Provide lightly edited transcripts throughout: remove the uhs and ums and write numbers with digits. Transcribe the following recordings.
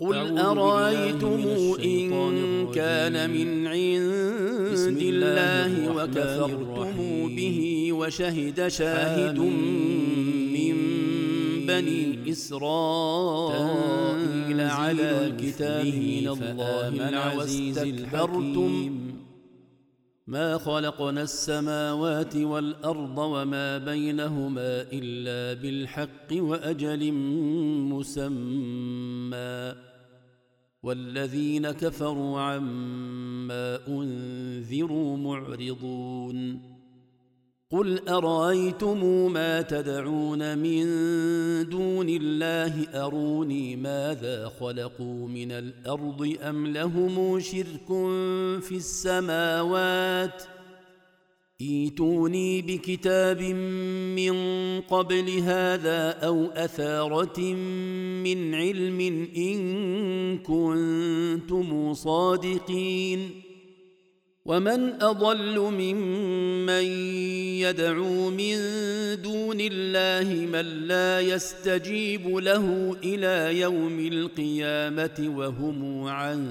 قل أرأيتم إن كان من عند الله وكفرتم به وشهد شاهد من بني إسرائيل على الكتاب من الله واستكبرتم ما خلقنا السماوات والأرض وما بينهما إلا بالحق وأجل مسمى والذين كفروا عما أنذروا معرضون قل أرأيتم ما تدعون من دون الله أروني ماذا خلقوا من الأرض أم لهم شرك في السماوات ائتوني بكتاب من قبل هذا أو أثارة من علم إن كنتم صادقين ومن أضل ممن يدعو من دون الله من لا يستجيب له إلى يوم القيامة وهم عن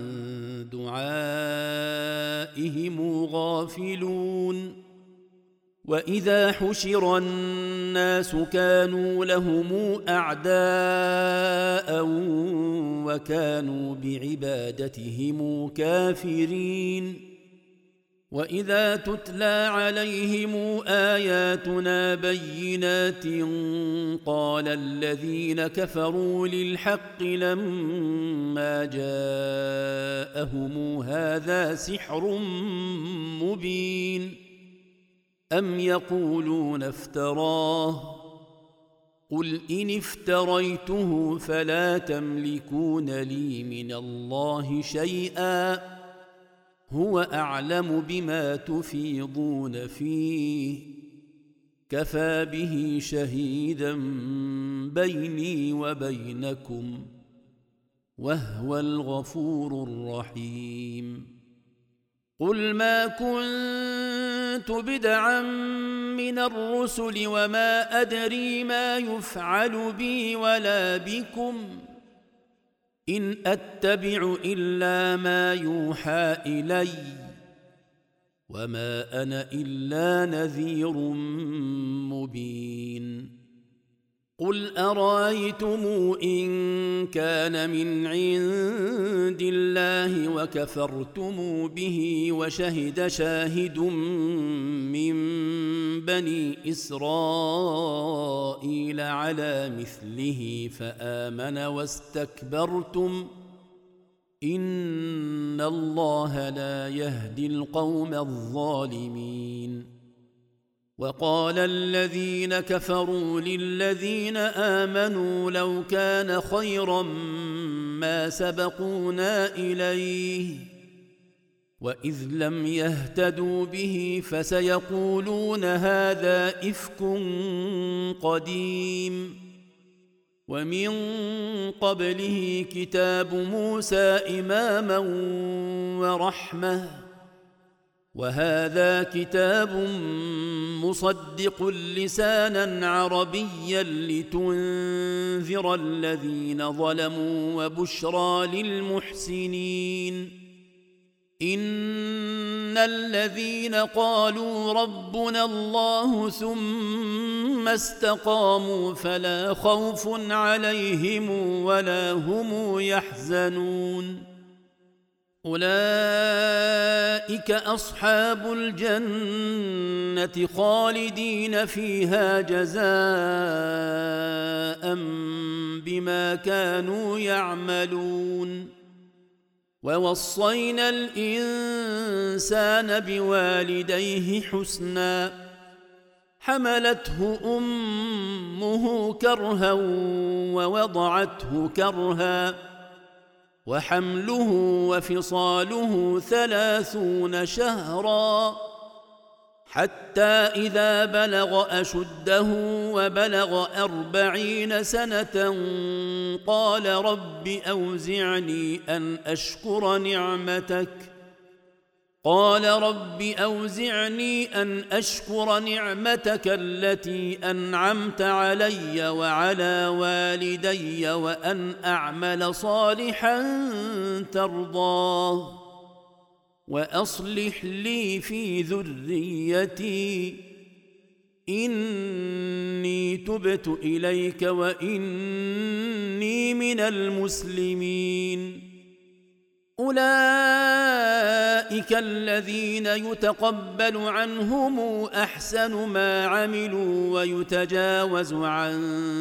دعائهم غافلون وإذا حشر الناس كانوا لهم أعداء وكانوا بعبادتهم كافرين وإذا تتلى عليهم آياتنا بينات قال الذين كفروا للحق لما جاءهم هذا سحر مبين أم يقولون افتراه قل إن افتريته فلا تملكون لي من الله شيئا هو أعلم بما تفيضون فيه كفى به شهيدا بيني وبينكم وهو الغفور الرحيم قل ما كنت بدعا من الرسل وما أدري ما يفعل بي ولا بكم إن أتبع إلا ما يوحى إلي وما أنا إلا نذير مبين قل أرأيتم إن كان من عند الله وكفرتم به وشهد شاهد من بني إسرائيل على مثله فآمن واستكبرتم إن الله لا يهدي القوم الظالمين وقال الذين كفروا للذين آمنوا لو كان خيرا ما سبقونا إليه وإذ لم يهتدوا به فسيقولون هذا إفك قديم ومن قبله كتاب موسى إماما ورحمة وهذا كتاب مصدق لسانا عربيا لتنذر الذين ظلموا وبشرى للمحسنين إن الذين قالوا ربنا الله ثم استقاموا فلا خوف عليهم ولا هم يحزنون أولئك أصحاب الجنة خالدين فيها جزاء بما كانوا يعملون ووصينا الإنسان بوالديه حسنا حملته أمه كرها ووضعته كرها وحمله وفصاله 30 شهرا حتى إذا بلغ أشده وبلغ 40 سنة قال رب أوزعني أن أشكر نعمتك قال رب أوزعني أن أشكر نعمتك التي أنعمت علي وعلى والدي وأن أعمل صالحا ترضاه وأصلح لي في ذريتي إني تبت إليك وإني من المسلمين. أولئك الذين يتقبل عنهم أحسن ما عملوا ويتجاوز عن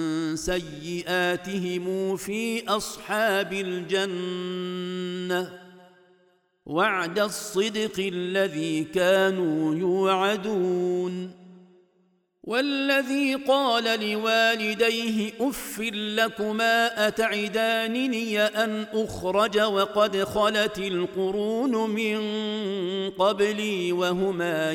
سيئاتهم في أصحاب الجنة وعد الصدق الذي كانوا يوعدون. والذي قال لوالديه أف لكما أتعدانني أن أخرج وقد خلت القرون من قبلي وهما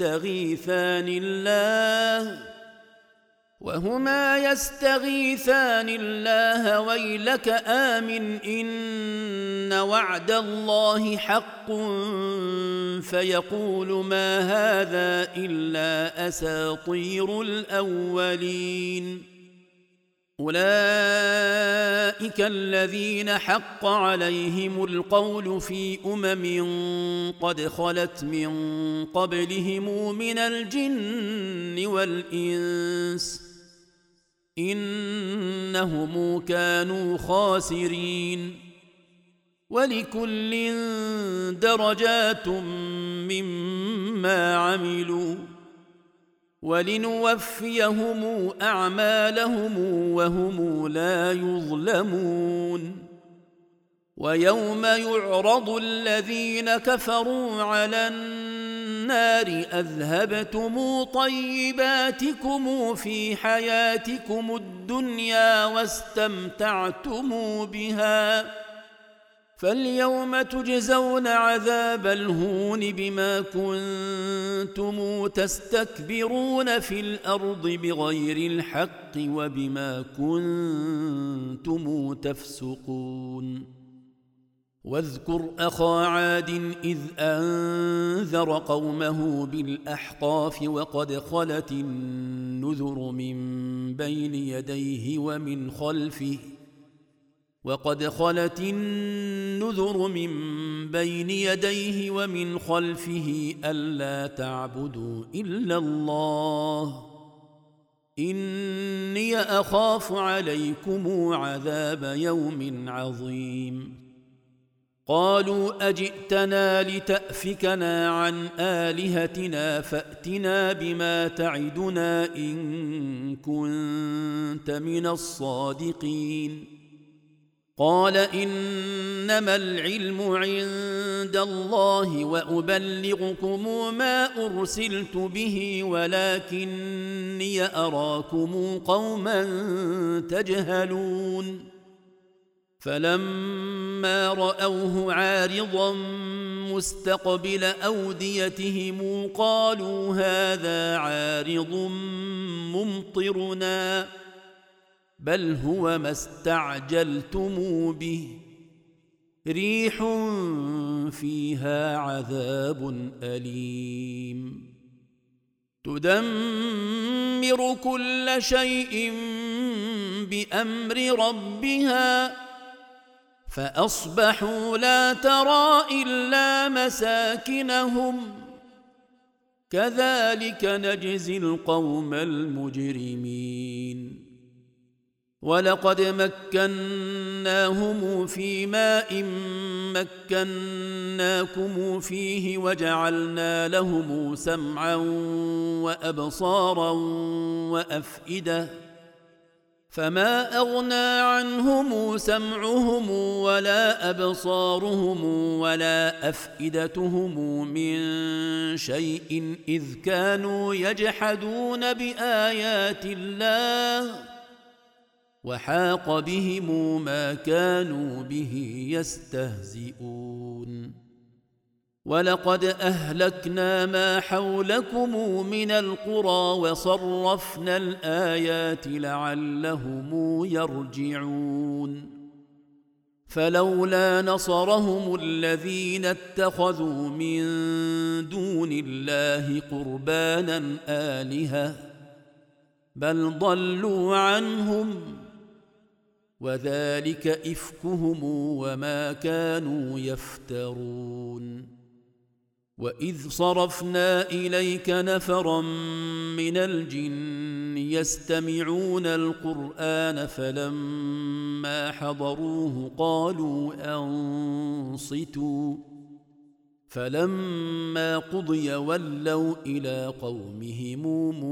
يستغيثان الله ويلك آمن إن وعد الله حق فيقول ما هذا إلا أساطير الأولين. أولئك الذين حق عليهم القول في قد خلت من قبلهم من الجن والإنس إنهم كانوا خاسرين. ولكل درجات مما عملوا ولنوفيهم أعمالهم وهم لا يظلمون. ويوم يعرض الذين كفروا على النار أذهبتم طيباتكم في حياتكم الدنيا واستمتعتم بها فاليوم تجزون عذاب الهون بما كنتم تستكبرون في الأرض بغير الحق وبما كنتم تفسقون. واذكر أخا عاد إذ أنذر قومه بالأحقاف وقد خلت النذر من بين يديه ومن خلفه ألا تعبدوا إلا الله إني أخاف عليكم عذاب يوم عظيم. قالوا أجئتنا لتأفكنا عن آلهتنا فأتنا بما تعدنا إن كنت من الصادقين. قال إنما العلم عند الله وأبلغكم ما أرسلت به ولكني أراكم قوما تجهلون. فلما رأوه عارضا مستقبل أوديتهم قالوا هذا عارض ممطرنا بل هو ما استعجلتم به ريح فيها عذاب أليم تدمر كل شيء بأمر ربها فأصبحوا لا ترى إلا مساكنهم كذلك نجزي القوم المجرمين. ولقد مكناهم في ماء مكناكم فيه وجعلنا لهم سمعا وأبصارا وأفئدة فما أغنى عنهم سمعهم ولا أبصارهم ولا أفئدتهم من شيء إذ كانوا يجحدون بآيات الله وحاق بهم ما كانوا به يستهزئون. ولقد أهلكنا ما حولكم من القرى وصرفنا الآيات لعلهم يرجعون. فلولا نصرهم الذين اتخذوا من دون الله قربانا آلهة بل ضلوا عنهم وذلك إفكهم وما كانوا يفترون. وإذ صرفنا إليك نفرا من الجن يستمعون القرآن فلما حضروه قالوا أنصتوا فلما قضي ولوا إلى قومهم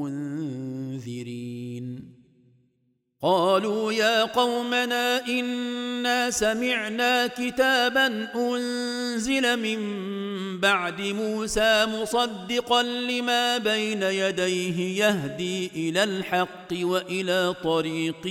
منذرين. قالوا يا قومنا إنا سمعنا كتابا أنزل من بعد موسى مصدقا لما بين يديه يهدي إلى الحق وإلى طريق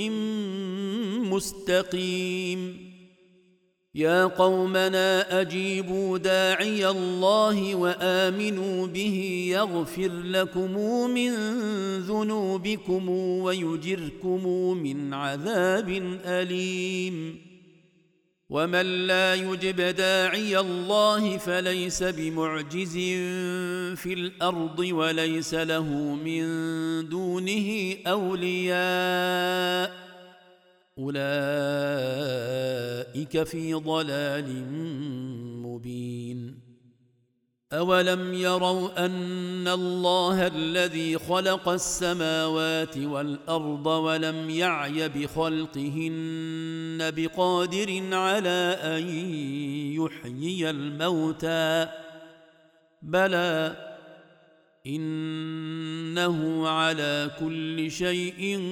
مستقيم. يا قومنا أجيبوا داعي الله وآمنوا به يغفر لكم من ذنوبكم ويجركم من عذاب أليم. ومن لا يجب داعي الله فليس بمعجز في الأرض وليس له من دونه أولياء أولئك في ضلال مبين. أولم يروا أن الله الذي خلق السماوات والأرض ولم يعي بخلقهن بقادر على أن يحيي الموتى بلى إنه على كل شيء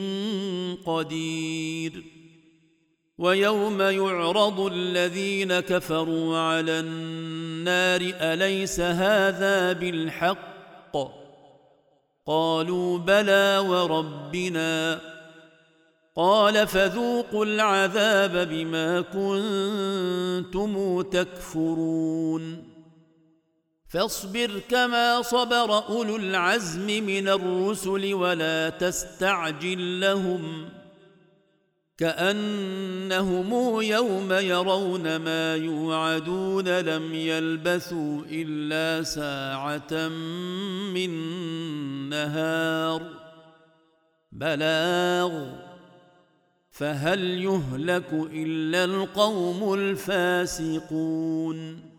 قدير. ويوم يعرض الذين كفروا على النار أليس هذا بالحق قالوا بلى وربنا قال فذوقوا العذاب بما كنتم تكفرون. فاصبر كما صبر أولو العزم من الرسل ولا تستعجل لهم كأنهم يوم يرون ما يوعدون لم يلبثوا إلا ساعة من نهار بلاغ فهل يهلك إلا القوم الفاسقون.